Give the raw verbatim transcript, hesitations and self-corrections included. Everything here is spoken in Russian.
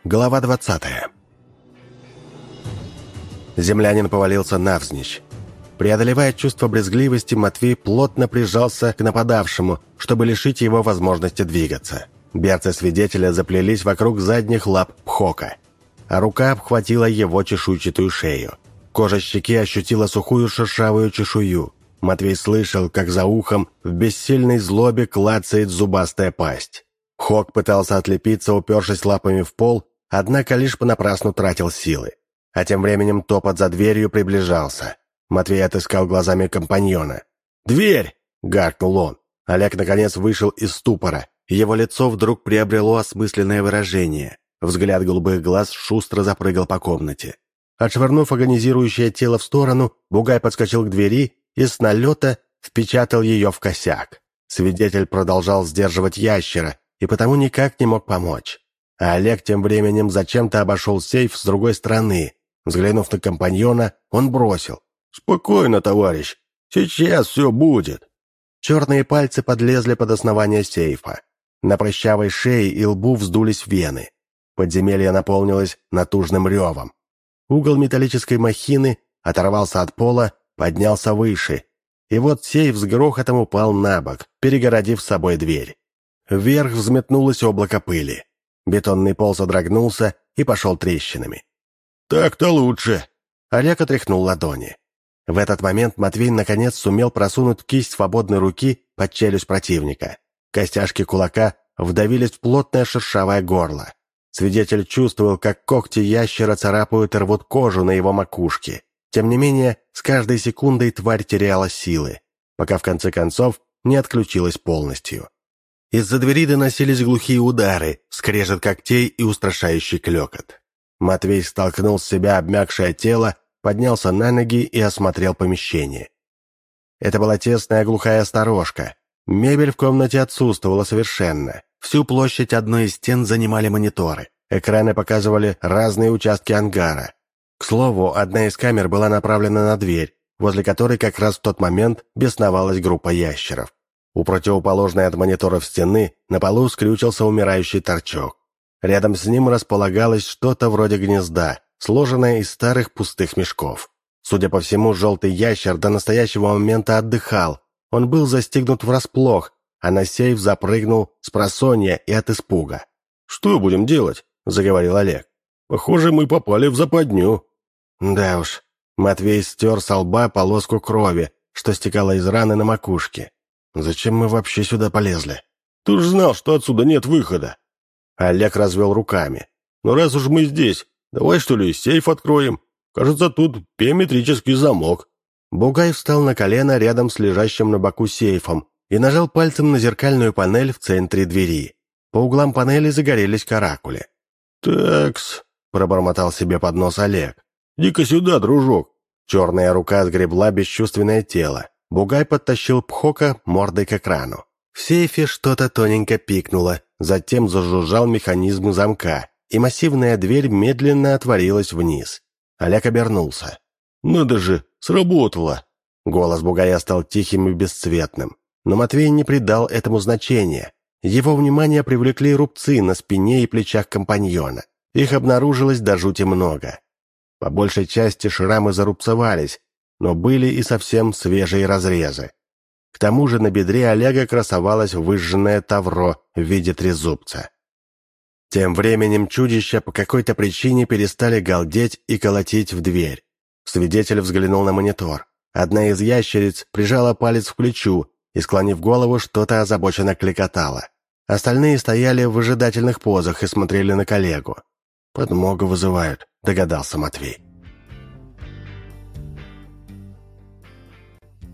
Глава двадцатая. Землянин повалился навзничь. Преодолевая чувство брезгливости, Матвей плотно прижался к нападавшему, чтобы лишить его возможности двигаться. Берцы свидетеля заплелись вокруг задних лап Пхока, а рука обхватила его чешуйчатую шею. Кожа щеки ощутила сухую шершавую чешую. Матвей слышал, как за ухом в бессильной злобе клацает зубастая пасть. Пхок пытался отлепиться, упершись лапами в пол, однако лишь понапрасну тратил силы. А тем временем топот за дверью приближался. Матвей отыскал глазами компаньона. «Дверь!» — гаркнул он. Олег, наконец, вышел из ступора. Его лицо вдруг приобрело осмысленное выражение. Взгляд голубых глаз шустро запрыгал по комнате. Отшвырнув агонизирующее тело в сторону, Бугай подскочил к двери и с налета впечатал ее в косяк. Свидетель продолжал сдерживать ящера и потому никак не мог помочь. А Олег тем временем зачем-то обошел сейф с другой стороны. Взглянув на компаньона, он бросил: «Спокойно, товарищ, сейчас все будет». Черные пальцы подлезли под основание сейфа. На прыщавой шее и лбу вздулись вены. Подземелье наполнилось натужным ревом. Угол металлической махины оторвался от пола, поднялся выше. И вот сейф с грохотом упал на бок, перегородив с собой дверь. Вверх взметнулось облако пыли. Бетонный пол содрогнулся и пошел трещинами. «Так-то лучше!» Олег отряхнул ладони. В этот момент Матвей наконец сумел просунуть кисть свободной руки под челюсть противника. Костяшки кулака вдавились в плотное шершавое горло. Свидетель чувствовал, как когти ящера царапают и рвут кожу на его макушке. Тем не менее, с каждой секундой тварь теряла силы, пока в конце концов не отключилась полностью. Из-за двери доносились глухие удары, скрежет когтей и устрашающий клёкот. Матвей столкнул с себя обмякшее тело, поднялся на ноги и осмотрел помещение. Это была тесная глухая сторожка. Мебель в комнате отсутствовала совершенно. Всю площадь одной из стен занимали мониторы. Экраны показывали разные участки ангара. К слову, одна из камер была направлена на дверь, возле которой как раз в тот момент бесновалась группа ящеров. У противоположной от мониторов стены на полу скрючился умирающий торчок. Рядом с ним располагалось что-то вроде гнезда, сложенное из старых пустых мешков. Судя по всему, желтый ящер до настоящего момента отдыхал. Он был застигнут врасплох, а на сейф запрыгнул с просонья и от испуга. «Что будем делать?» — заговорил Олег. «Похоже, мы попали в западню». Да уж. Матвей стер со лба полоску крови, что стекала из раны на макушке. «Зачем мы вообще сюда полезли?» «Ты ж знал, что отсюда нет выхода». Олег развел руками. «Ну раз уж мы здесь, давай что ли сейф откроем? Кажется, тут биометрический замок». Бугай встал на колено рядом с лежащим на боку сейфом и нажал пальцем на зеркальную панель в центре двери. По углам панели загорелись каракули. «Такс», — пробормотал себе под нос Олег. «Иди-ка сюда, дружок». Черная рука сгребла бесчувственное тело. Бугай подтащил Пхока мордой к экрану. В сейфе что-то тоненько пикнуло, затем зажужжал механизм замка, и массивная дверь медленно отворилась вниз. Олег обернулся. «Надо же, сработало!» Голос Бугая стал тихим и бесцветным, но Матвей не придал этому значения. Его внимание привлекли рубцы на спине и плечах компаньона. Их обнаружилось до жути много. По большей части шрамы зарубцевались, но были и совсем свежие разрезы. К тому же на бедре Олега красовалось выжженное тавро в виде трезубца. Тем временем чудища по какой-то причине перестали галдеть и колотить в дверь. Свидетель взглянул на монитор. Одна из ящериц прижала палец к плечу и, склонив голову, что-то озабоченно кликотала. Остальные стояли в выжидательных позах и смотрели на коллегу. «Подмогу вызывают», — догадался Матвей.